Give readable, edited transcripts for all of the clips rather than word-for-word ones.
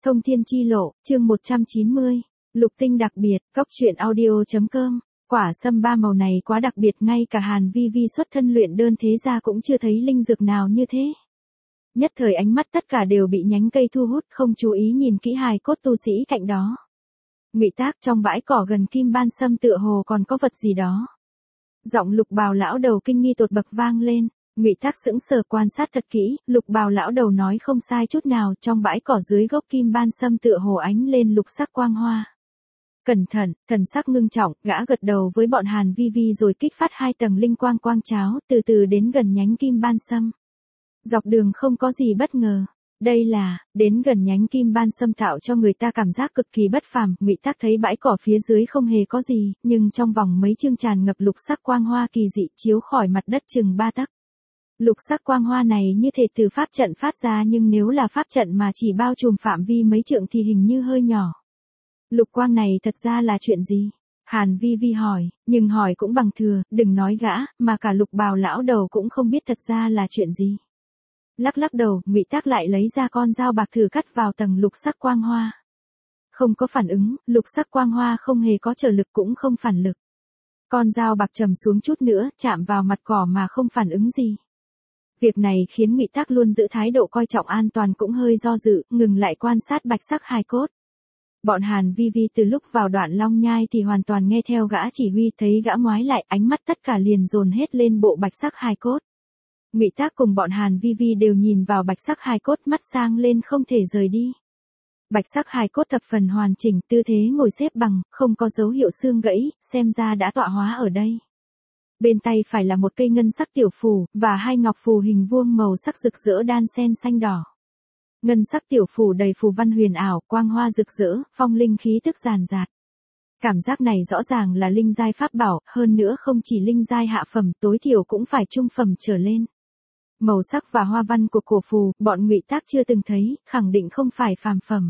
Thông thiên chi lộ, chương 190. Lục tinh đặc biệt, góc truyện audio.com. Quả sâm ba màu này quá đặc biệt, ngay cả Hàn Vi Vi xuất thân luyện đơn thế gia cũng chưa thấy linh dược nào như thế. Nhất thời ánh mắt tất cả đều bị nhánh cây thu hút, không chú ý nhìn kỹ hài cốt tu sĩ cạnh đó. Ngụy Tác, trong bãi cỏ gần kim ban sâm tựa hồ còn có vật gì đó. Giọng Lục Bào lão đầu kinh nghi tột bậc vang lên. Ngụy Tác sững sờ quan sát thật kỹ, Lục Bào lão đầu nói không sai chút nào, trong bãi cỏ dưới gốc kim ban sâm tựa hồ ánh lên lục sắc quang hoa. Cẩn thận, thần sắc ngưng trọng, gã gật đầu với bọn Hàn Vi Vi rồi kích phát 2 tầng linh quang quang cháo, từ từ đến gần nhánh kim ban sâm. Dọc đường không có gì bất ngờ. Đây là, đến gần nhánh kim ban sâm tạo cho người ta cảm giác cực kỳ bất phàm. Ngụy Tác thấy bãi cỏ phía dưới không hề có gì, nhưng trong vòng mấy chương tràn ngập lục sắc quang hoa kỳ dị chiếu khỏi mặt đất chừng 3 tấc. Lục sắc quang hoa này như thể từ pháp trận phát ra, nhưng nếu là pháp trận mà chỉ bao trùm phạm vi mấy trượng thì hình như hơi nhỏ. Lục quang này thật ra là chuyện gì? Hàn Vi Vi hỏi, nhưng hỏi cũng bằng thừa, đừng nói gã, mà cả Lục Bào lão đầu cũng không biết thật ra là chuyện gì. Lắc lắc đầu, Ngụy Tác lại lấy ra con dao bạc thử cắt vào tầng lục sắc quang hoa. Không có phản ứng, lục sắc quang hoa không hề có trở lực cũng không phản lực. Con dao bạc trầm xuống chút nữa, chạm vào mặt cỏ mà không phản ứng gì. Việc này khiến Ngụy Tác luôn giữ thái độ coi trọng an toàn cũng hơi do dự, ngừng lại quan sát bạch sắc hài cốt. Bọn Hàn Vi Vi từ lúc vào đoạn Long Nhai thì hoàn toàn nghe theo gã chỉ huy, thấy gã ngoái lại, ánh mắt tất cả liền dồn hết lên bộ bạch sắc hài cốt. Ngụy Tác cùng bọn Hàn Vi Vi đều nhìn vào bạch sắc hài cốt, mắt sang lên không thể rời đi. Bạch sắc hài cốt thập phần hoàn chỉnh, tư thế ngồi xếp bằng, không có dấu hiệu xương gãy, xem ra đã tọa hóa ở đây. Bên tay phải là một cây ngân sắc tiểu phù, và 2 ngọc phù hình vuông màu sắc rực rỡ đan xen xanh đỏ. Ngân sắc tiểu phù đầy phù văn huyền ảo, quang hoa rực rỡ, phong linh khí tức ràn rạt. Cảm giác này rõ ràng là linh giai pháp bảo, hơn nữa không chỉ linh giai hạ phẩm, tối thiểu cũng phải trung phẩm trở lên. Màu sắc và hoa văn của cổ phù, bọn Ngụy Tác chưa từng thấy, khẳng định không phải phàm phẩm.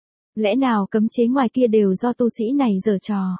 Lẽ nào cấm chế ngoài kia đều do tu sĩ này giở trò?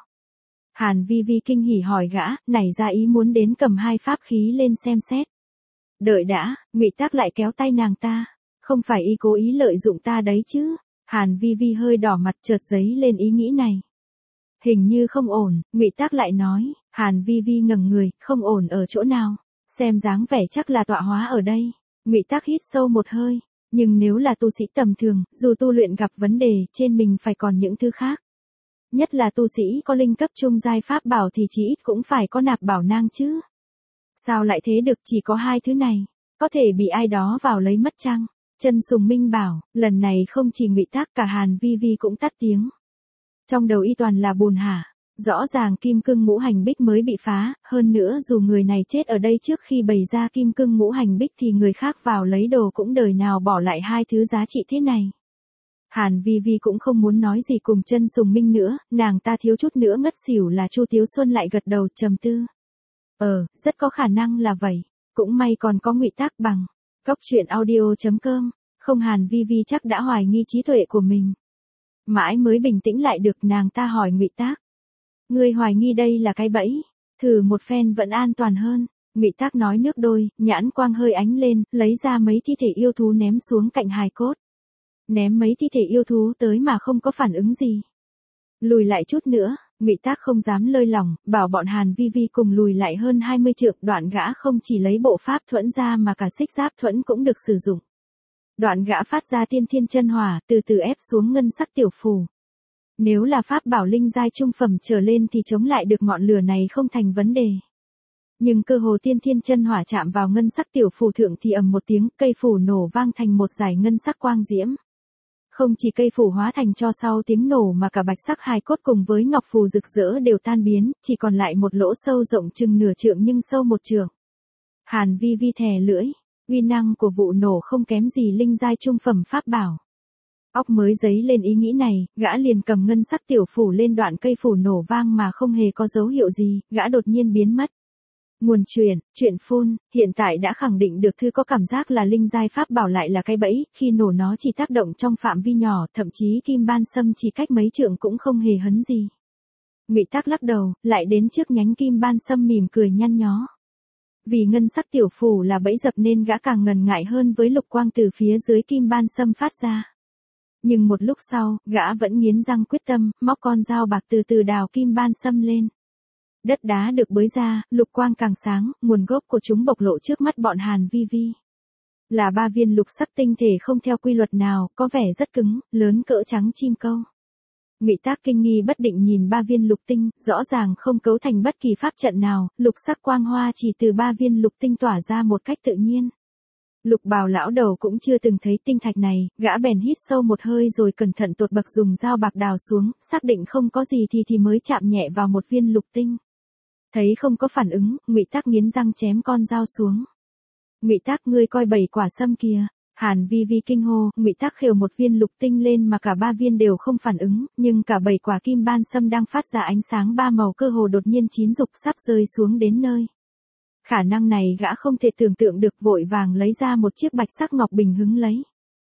Hàn Vi Vi kinh hỉ hỏi gã, nảy ra ý muốn đến cầm 2 pháp khí lên xem xét. Đợi đã, Ngụy Tác lại kéo tay nàng ta. Không phải y cố ý lợi dụng ta đấy chứ? Hàn Vi Vi hơi đỏ mặt, chợt dấy lên ý nghĩ này. Hình như không ổn, Ngụy Tác lại nói. Hàn Vi Vi ngẩng người, không ổn ở chỗ nào? Xem dáng vẻ chắc là tọa hóa ở đây. Ngụy Tác hít sâu một hơi. Nhưng nếu là tu sĩ tầm thường, dù tu luyện gặp vấn đề, trên mình phải còn những thứ khác. Nhất là tu sĩ có linh cấp trung giai pháp bảo thì chỉ ít cũng phải có nạp bảo nang chứ. Sao lại thế được, chỉ có 2 thứ này? Có thể bị ai đó vào lấy mất chăng? Chân Sùng Minh bảo, lần này không chỉ Ngụy Tác, cả Hàn Vi Vi cũng tắt tiếng. Trong đầu y toàn là buồn hả? Rõ ràng kim cương ngũ hành bích mới bị phá, hơn nữa dù người này chết ở đây trước khi bày ra kim cương ngũ hành bích thì người khác vào lấy đồ cũng đời nào bỏ lại 2 thứ giá trị thế này. Hàn Vi Vi cũng không muốn nói gì cùng Chân Sùng Minh nữa, nàng ta thiếu chút nữa ngất xỉu là Chu Tiếu Xuân lại gật đầu trầm tư. Rất có khả năng là vậy, cũng may còn có Ngụy Tác bằng. Góc truyện audio.com, không Hàn Vi Vi chắc đã hoài nghi trí tuệ của mình. Mãi mới bình tĩnh lại được, nàng ta hỏi Ngụy Tác. Ngươi hoài nghi đây là cái bẫy, thử một phen vẫn an toàn hơn. Ngụy Tác nói nước đôi, nhãn quang hơi ánh lên, lấy ra mấy thi thể yêu thú ném xuống cạnh hài cốt. Ném mấy thi thể yêu thú tới mà không có phản ứng gì. Lùi lại chút nữa, Ngụy Tác không dám lơi lỏng, bảo bọn Hàn Vi Vi cùng lùi lại hơn 20 trượng. Đoạn gã không chỉ lấy bộ pháp thuẫn ra mà cả xích giáp thuẫn cũng được sử dụng. Đoạn gã phát ra tiên thiên chân hỏa, từ từ ép xuống ngân sắc tiểu phù. Nếu là pháp bảo linh giai trung phẩm trở lên thì chống lại được ngọn lửa này không thành vấn đề. Nhưng cơ hồ tiên thiên chân hỏa chạm vào ngân sắc tiểu phù thượng thì ầm một tiếng, cây phù nổ vang thành một dải ngân sắc quang diễm. Không chỉ cây phù hóa thành tro sau tiếng nổ mà cả bạch sắc hài cốt cùng với ngọc phù rực rỡ đều tan biến, chỉ còn lại một lỗ sâu rộng chừng nửa trượng nhưng sâu 1 trượng. Hàn Vi Vi thè lưỡi, uy năng của vụ nổ không kém gì linh giai trung phẩm pháp bảo. Óc mới dấy lên ý nghĩ này, gã liền cầm ngân sắc tiểu phù lên, đoạn cây phù nổ vang mà không hề có dấu hiệu gì, gã đột nhiên biến mất. Nguồn chuyện phun, hiện tại đã khẳng định được thứ có cảm giác là linh giai pháp bảo lại là cái bẫy, khi nổ nó chỉ tác động trong phạm vi nhỏ, thậm chí kim ban sâm chỉ cách mấy trượng cũng không hề hấn gì. Ngụy Tác lắc đầu, lại đến trước nhánh kim ban sâm mỉm cười nhăn nhó. Vì ngân sắc tiểu phù là bẫy dập nên gã càng ngần ngại hơn với lục quang từ phía dưới kim ban sâm phát ra. Nhưng một lúc sau, gã vẫn nghiến răng quyết tâm, móc con dao bạc từ từ đào kim ban sâm lên. Đất đá được bới ra, lục quang càng sáng, nguồn gốc của chúng bộc lộ trước mắt bọn Hàn Vi Vi. Là 3 viên lục sắc tinh thể không theo quy luật nào, có vẻ rất cứng, lớn cỡ trắng chim câu. Ngụy Tác kinh nghi bất định nhìn 3 viên lục tinh, rõ ràng không cấu thành bất kỳ pháp trận nào, lục sắc quang hoa chỉ từ 3 viên lục tinh tỏa ra một cách tự nhiên. Lục Bào lão đầu cũng chưa từng thấy tinh thạch này, gã bèn hít sâu một hơi rồi cẩn thận tột bậc dùng dao bạc đào xuống, xác định không có gì thì mới chạm nhẹ vào một viên lục tinh. Thấy không có phản ứng, Ngụy Tác nghiến răng chém con dao xuống. Ngụy Tác, ngươi coi 7 quả sâm kìa. Hàn Vi Vi kinh hô, Ngụy Tác khều một viên lục tinh lên mà cả 3 viên đều không phản ứng, nhưng cả 7 quả kim ban sâm đang phát ra ánh sáng 3 màu cơ hồ đột nhiên chín rục sắp rơi xuống đến nơi. Khả năng này gã không thể tưởng tượng được, vội vàng lấy ra một chiếc bạch sắc ngọc bình hứng lấy.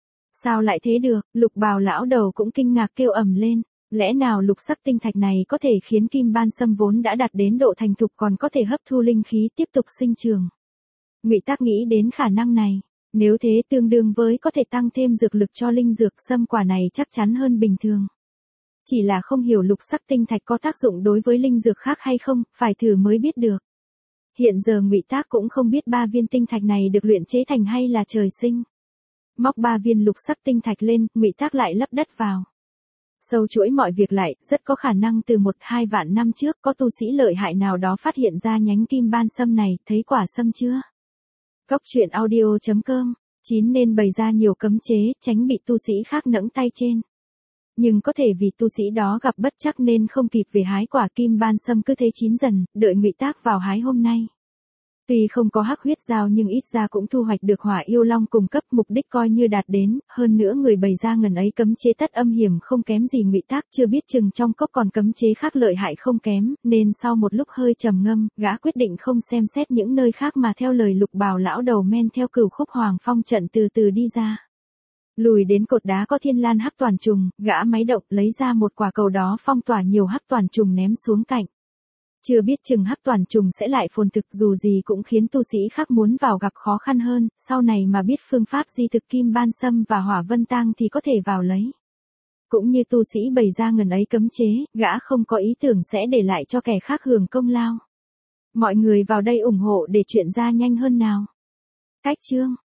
Sao lại thế được? Lục Bào lão đầu cũng kinh ngạc kêu ầm lên. Lẽ nào lục sắc tinh thạch này có thể khiến kim ban sâm vốn đã đạt đến độ thành thục còn có thể hấp thu linh khí tiếp tục sinh trường? Ngụy Tác nghĩ đến khả năng này. Nếu thế tương đương với có thể tăng thêm dược lực cho linh dược, sâm quả này chắc chắn hơn bình thường. Chỉ là không hiểu lục sắc tinh thạch có tác dụng đối với linh dược khác hay không, phải thử mới biết được. Hiện giờ Ngụy Tác cũng không biết 3 viên tinh thạch này được luyện chế thành hay là trời sinh. Móc 3 viên lục sắc tinh thạch lên, Ngụy Tác lại lấp đất vào. Sâu chuỗi mọi việc lại, rất có khả năng từ 1-2 vạn năm trước có tu sĩ lợi hại nào đó phát hiện ra nhánh kim ban sâm này, thấy quả sâm chưa? Cốc truyện audio.com, 9 nên bày ra nhiều cấm chế, tránh bị tu sĩ khác nẫng tay trên. Nhưng có thể vì tu sĩ đó gặp bất trắc nên không kịp về hái quả kim ban sâm, cứ thế chín dần, đợi Ngụy Tác vào hái hôm nay. Tuy không có hắc huyết dao nhưng ít ra cũng thu hoạch được hỏa yêu long cung cấp, mục đích coi như đạt đến, hơn nữa người bày ra ngần ấy cấm chế tất âm hiểm không kém gì Ngụy Tác, chưa biết chừng trong cốc còn cấm chế khác lợi hại không kém, nên sau một lúc hơi trầm ngâm, gã quyết định không xem xét những nơi khác mà theo lời Lục Bào lão đầu men theo Cửu Khúc Hoàng Phong trận từ từ đi ra. Lùi đến cột đá có thiên lan hắc toàn trùng, gã máy động lấy ra một quả cầu đó phong tỏa nhiều hắc toàn trùng ném xuống cạnh. Chưa biết chừng hắc toàn trùng sẽ lại phồn thực, dù gì cũng khiến tu sĩ khác muốn vào gặp khó khăn hơn, sau này mà biết phương pháp di thực kim ban sâm và hỏa vân tang thì có thể vào lấy. Cũng như tu sĩ bày ra ngần ấy cấm chế, gã không có ý tưởng sẽ để lại cho kẻ khác hưởng công lao. Mọi người vào đây ủng hộ để chuyện ra nhanh hơn nào. Cách chương